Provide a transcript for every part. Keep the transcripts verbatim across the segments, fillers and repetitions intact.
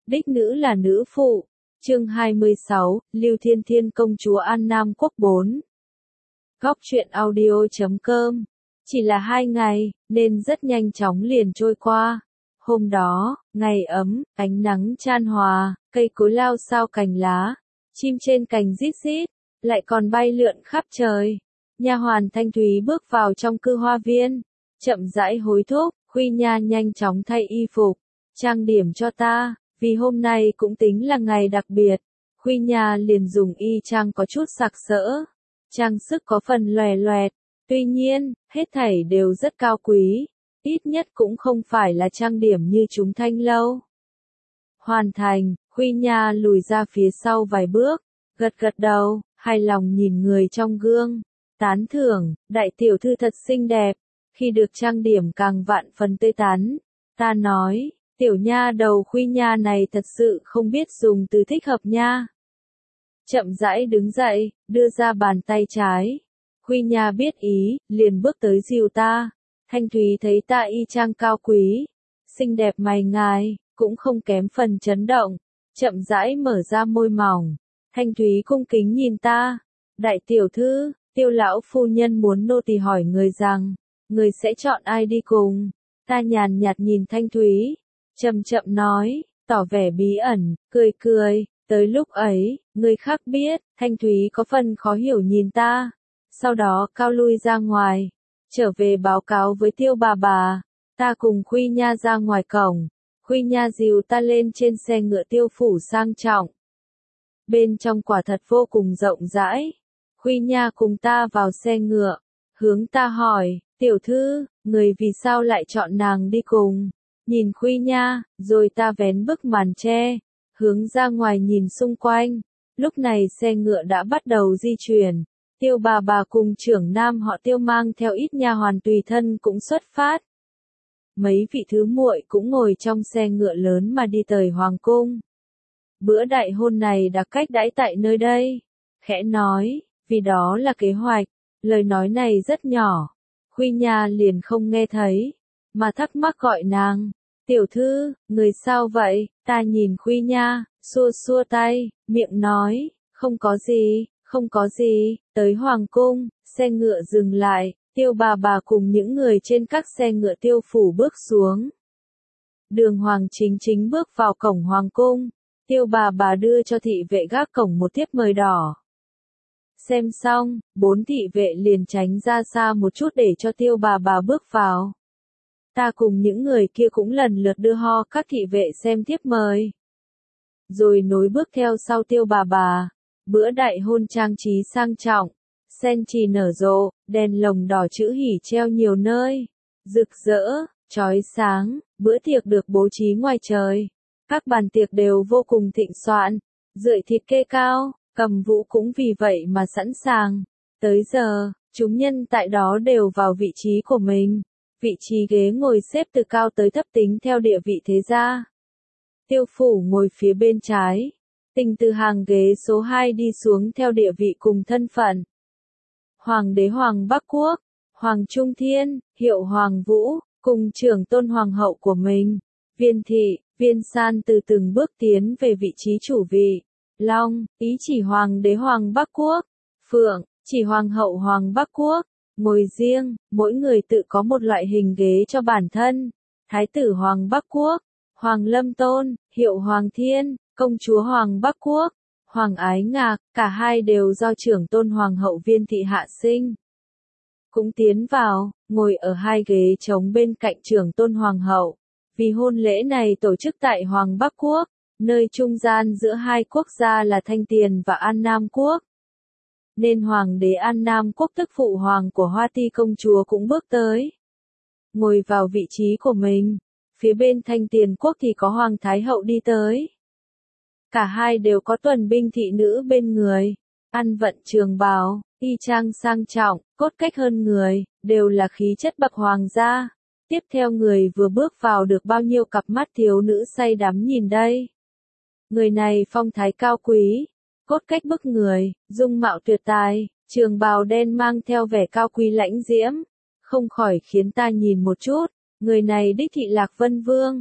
đích nữ là nữ phụ. Chương hai mươi sáu, Lưu Thiên Thiên công chúa An Nam Quốc bốn. Góc truyện audio chấm com. Chỉ là hai ngày, nên rất nhanh chóng liền trôi qua. Hôm đó, ngày ấm, ánh nắng chan hòa, cây cối lao sao cành lá, chim trên cành rít rít, lại còn bay lượn khắp trời. Nha hoàn Thanh Thúy bước vào trong cư hoa viên, chậm rãi hối thúc, Khuy Nha nhanh chóng thay y phục, trang điểm cho ta, vì hôm nay cũng tính là ngày đặc biệt. Khuy Nha liền dùng y trang có chút sặc sỡ, trang sức có phần lòe loẹt, tuy nhiên, hết thảy đều rất cao quý, ít nhất cũng không phải là trang điểm như chúng Thanh lâu. Hoàn thành, Khuy Nha lùi ra phía sau vài bước, gật gật đầu, hài lòng nhìn người trong gương, tán thưởng, đại tiểu thư thật xinh đẹp, khi được trang điểm càng vạn phần tươi tắn. Ta nói, tiểu nha đầu Khuy Nha này thật sự không biết dùng từ thích hợp nha. Chậm rãi đứng dậy, đưa ra bàn tay trái. Khuy Nha biết ý, liền bước tới dìu ta. Thanh Thúy thấy ta y trang cao quý, xinh đẹp mày ngài, cũng không kém phần chấn động, chậm rãi mở ra môi mỏng. Thanh Thúy cung kính nhìn ta, đại tiểu thư, Tiêu lão phu nhân muốn nô tỳ hỏi người rằng, người sẽ chọn ai đi cùng. Ta nhàn nhạt nhìn Thanh Thúy, chậm chậm nói, tỏ vẻ bí ẩn, cười cười, tới lúc ấy, người khác biết. Thanh Thúy có phần khó hiểu nhìn ta, sau đó cao lui ra ngoài, trở về báo cáo với Tiêu bà bà. Ta cùng Khuy Nha ra ngoài cổng, Khuy Nha dìu ta lên trên xe ngựa Tiêu phủ sang trọng. Bên trong quả thật vô cùng rộng rãi. Khuy Nha cùng ta vào xe ngựa, hướng ta hỏi, tiểu thư, người vì sao lại chọn nàng đi cùng? Nhìn Khuy Nha, rồi ta vén bức màn che, hướng ra ngoài nhìn xung quanh. Lúc này xe ngựa đã bắt đầu di chuyển. Tiêu bà bà cùng trưởng nam họ Tiêu mang theo ít nha hoàn tùy thân cũng xuất phát. Mấy vị thứ muội cũng ngồi trong xe ngựa lớn mà đi tới hoàng cung. Bữa đại hôn này đã cách đãi tại nơi đây. Khẽ nói, vì đó là kế hoạch. Lời nói này rất nhỏ. Khuy Nha liền không nghe thấy, mà thắc mắc gọi nàng. Tiểu thư, người sao vậy? Ta nhìn Khuy Nha, xua xua tay, miệng nói, không có gì, không có gì. Tới hoàng cung, xe ngựa dừng lại, Tiêu bà bà cùng những người trên các xe ngựa Tiêu phủ bước xuống. Đường Hoàng Chính Chính bước vào cổng hoàng cung. Tiêu bà bà đưa cho thị vệ gác cổng một thiếp mời đỏ. Xem xong, bốn thị vệ liền tránh ra xa một chút để cho Tiêu bà bà bước vào. Ta cùng những người kia cũng lần lượt đưa ho các thị vệ xem thiếp mời. Rồi nối bước theo sau Tiêu bà bà. Bữa đại hôn trang trí sang trọng, sen trì nở rộ, đèn lồng đỏ chữ hỉ treo nhiều nơi, rực rỡ, chói sáng. Bữa tiệc được bố trí ngoài trời. Các bàn tiệc đều vô cùng thịnh soạn, rượi thịt kê cao, cầm vũ cũng vì vậy mà sẵn sàng. Tới giờ, chúng nhân tại đó đều vào vị trí của mình. Vị trí ghế ngồi xếp từ cao tới thấp tính theo địa vị thế gia. Tiêu phủ ngồi phía bên trái. Tình từ hàng ghế số hai đi xuống theo địa vị cùng thân phận. Hoàng đế Hoàng Bắc Quốc, Hoàng Trung Thiên, hiệu Hoàng Vũ, cùng trưởng tôn hoàng hậu của mình. Viên thị, Viên San từ từng bước tiến về vị trí chủ vị. Long, ý chỉ Hoàng đế Hoàng Bắc Quốc. Phượng, chỉ Hoàng hậu Hoàng Bắc Quốc. Ngồi riêng, mỗi người tự có một loại hình ghế cho bản thân. Thái tử Hoàng Bắc Quốc, Hoàng Lâm Tôn, hiệu Hoàng Thiên, công chúa Hoàng Bắc Quốc, Hoàng Ái Ngạc, cả hai đều do trưởng tôn hoàng hậu Viên thị hạ sinh. Cũng tiến vào, ngồi ở hai ghế trống bên cạnh trưởng tôn hoàng hậu. Vì hôn lễ này tổ chức tại Hoàng Bắc Quốc, nơi trung gian giữa hai quốc gia là Thanh Tiền và An Nam Quốc. Nên Hoàng đế An Nam Quốc tức phụ hoàng của Hoa Ti công chúa cũng bước tới. Ngồi vào vị trí của mình. Phía bên Thanh Tiền Quốc thì có Hoàng Thái hậu đi tới. Cả hai đều có tuần binh thị nữ bên người. Ăn vận trường bào, y trang sang trọng, cốt cách hơn người, đều là khí chất bậc hoàng gia. Tiếp theo người vừa bước vào được bao nhiêu cặp mắt thiếu nữ say đắm nhìn đây. Người này phong thái cao quý, cốt cách bức người, dung mạo tuyệt tài, trường bào đen mang theo vẻ cao quý lãnh diễm, không khỏi khiến ta nhìn một chút. Người này đích thị Lạc Vân Vương,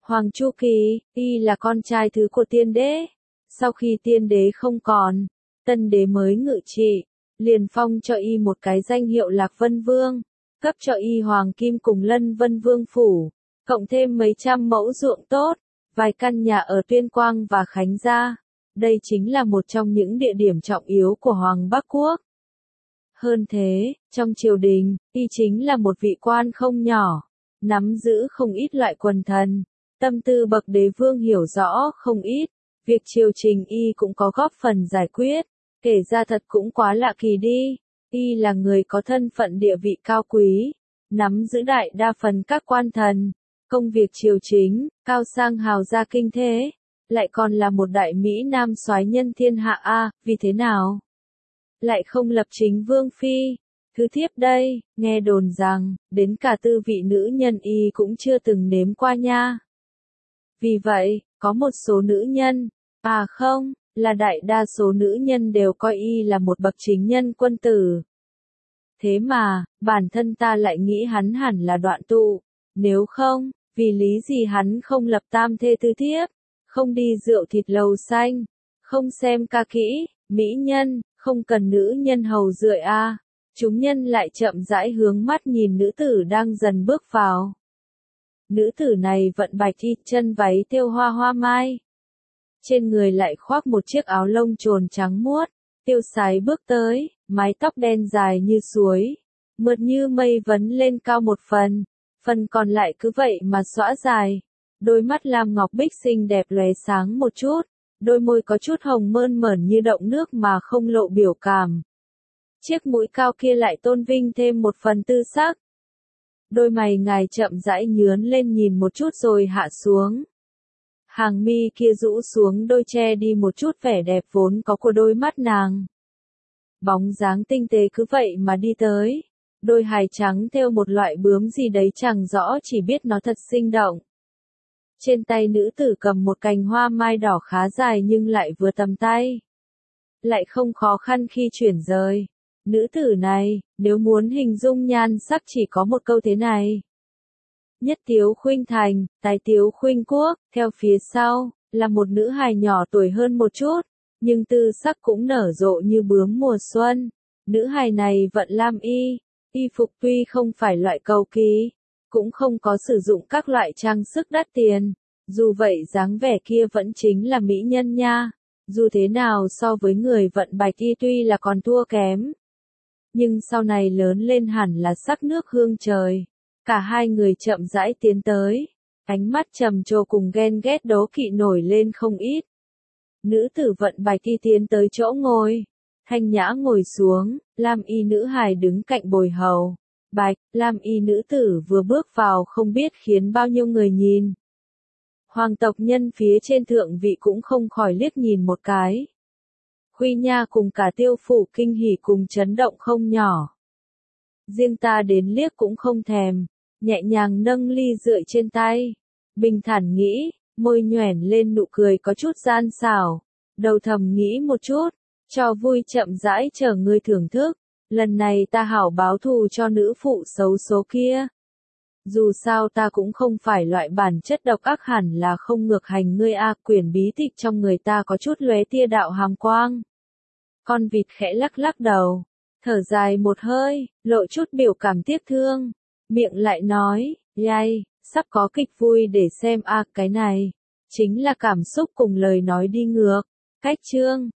Hoàng Chu Kỳ, y là con trai thứ của tiên đế. Sau khi tiên đế không còn, tân đế mới ngự trị, liền phong cho y một cái danh hiệu Lạc Vân Vương, cấp cho y hoàng kim cùng Lân Vân Vương phủ, cộng thêm mấy trăm mẫu ruộng tốt, vài căn nhà ở Tuyên Quang và Khánh Gia. Đây chính là một trong những địa điểm trọng yếu của Hoàng Bắc Quốc. Hơn thế, trong triều đình, y chính là một vị quan không nhỏ, nắm giữ không ít loại quần thần, tâm tư bậc đế vương hiểu rõ không ít, việc triều trình y cũng có góp phần giải quyết, kể ra thật cũng quá lạ kỳ đi, y là người có thân phận địa vị cao quý, nắm giữ đại đa phần các quan thần, công việc triều chính, cao sang hào gia kinh thế, lại còn là một đại Mỹ Nam soái nhân thiên hạ a, vì thế nào? Lại không lập chính vương phi. Thứ thiếp đây, nghe đồn rằng, đến cả tư vị nữ nhân y cũng chưa từng nếm qua nha. Vì vậy, có một số nữ nhân, à không, là đại đa số nữ nhân đều coi y là một bậc chính nhân quân tử. Thế mà, bản thân ta lại nghĩ hắn hẳn là đoạn tụ, nếu không, vì lý gì hắn không lập tam thê tư thiếp, không đi rượu thịt lầu xanh, không xem ca kỹ, mỹ nhân, không cần nữ nhân hầu rượi a. À. Chúng nhân lại chậm rãi hướng mắt nhìn nữ tử đang dần bước vào. Nữ tử này vận bạch y, chân váy thêu hoa hoa mai. Trên người lại khoác một chiếc áo lông trồn trắng muốt, tiêu sái bước tới, mái tóc đen dài như suối, mượt như mây vấn lên cao một phần, phần còn lại cứ vậy mà xõa dài. Đôi mắt lam ngọc bích xinh đẹp lóe sáng một chút, đôi môi có chút hồng mơn mởn như động nước mà không lộ biểu cảm. Chiếc mũi cao kia lại tôn vinh thêm một phần tư sắc. Đôi mày ngài chậm rãi nhướn lên nhìn một chút rồi hạ xuống. Hàng mi kia rũ xuống đôi che đi một chút vẻ đẹp vốn có của đôi mắt nàng. Bóng dáng tinh tế cứ vậy mà đi tới. Đôi hài trắng theo một loại bướm gì đấy chẳng rõ, chỉ biết nó thật sinh động. Trên tay nữ tử cầm một cành hoa mai đỏ khá dài nhưng lại vừa tầm tay. Lại không khó khăn khi chuyển rời. Nữ tử này, nếu muốn hình dung nhan sắc chỉ có một câu thế này. Nhất tiếu khuynh thành, tái tiếu khuynh quốc, theo phía sau, là một nữ hài nhỏ tuổi hơn một chút, nhưng tư sắc cũng nở rộ như bướm mùa xuân. Nữ hài này vận lam y, y phục tuy không phải loại cầu kỳ, cũng không có sử dụng các loại trang sức đắt tiền, dù vậy dáng vẻ kia vẫn chính là mỹ nhân nha. Dù thế nào so với người vận bạch y tuy là còn thua kém, nhưng sau này lớn lên hẳn là sắc nước hương trời. Cả hai người chậm rãi tiến tới, ánh mắt trầm trồ cùng ghen ghét đố kỵ nổi lên không ít. Nữ tử vận bạch y tiến tới chỗ ngồi, thanh nhã ngồi xuống, lam y nữ hài đứng cạnh bồi hầu. Bạch, lam y nữ tử vừa bước vào không biết khiến bao nhiêu người nhìn. Hoàng tộc nhân phía trên thượng vị cũng không khỏi liếc nhìn một cái. Huy Nha cùng cả Tiêu phủ kinh hỉ cùng chấn động không nhỏ. Riêng ta đến liếc cũng không thèm, nhẹ nhàng nâng ly rượu trên tay. Bình thản nghĩ, môi nhoẻn lên nụ cười có chút gian xảo. Đầu thầm nghĩ một chút, cho vui chậm rãi chờ ngươi thưởng thức. Lần này ta hảo báo thù cho nữ phụ xấu số kia. Dù sao ta cũng không phải loại bản chất độc ác, hẳn là không ngược hành ngươi a. Quyển bí tịch trong người ta có chút lóe tia đạo hàm quang. Con vịt khẽ lắc lắc đầu, thở dài một hơi, lộ chút biểu cảm tiếc thương, miệng lại nói, yay, sắp có kịch vui để xem a. À, cái này chính là cảm xúc cùng lời nói đi ngược. Cách chương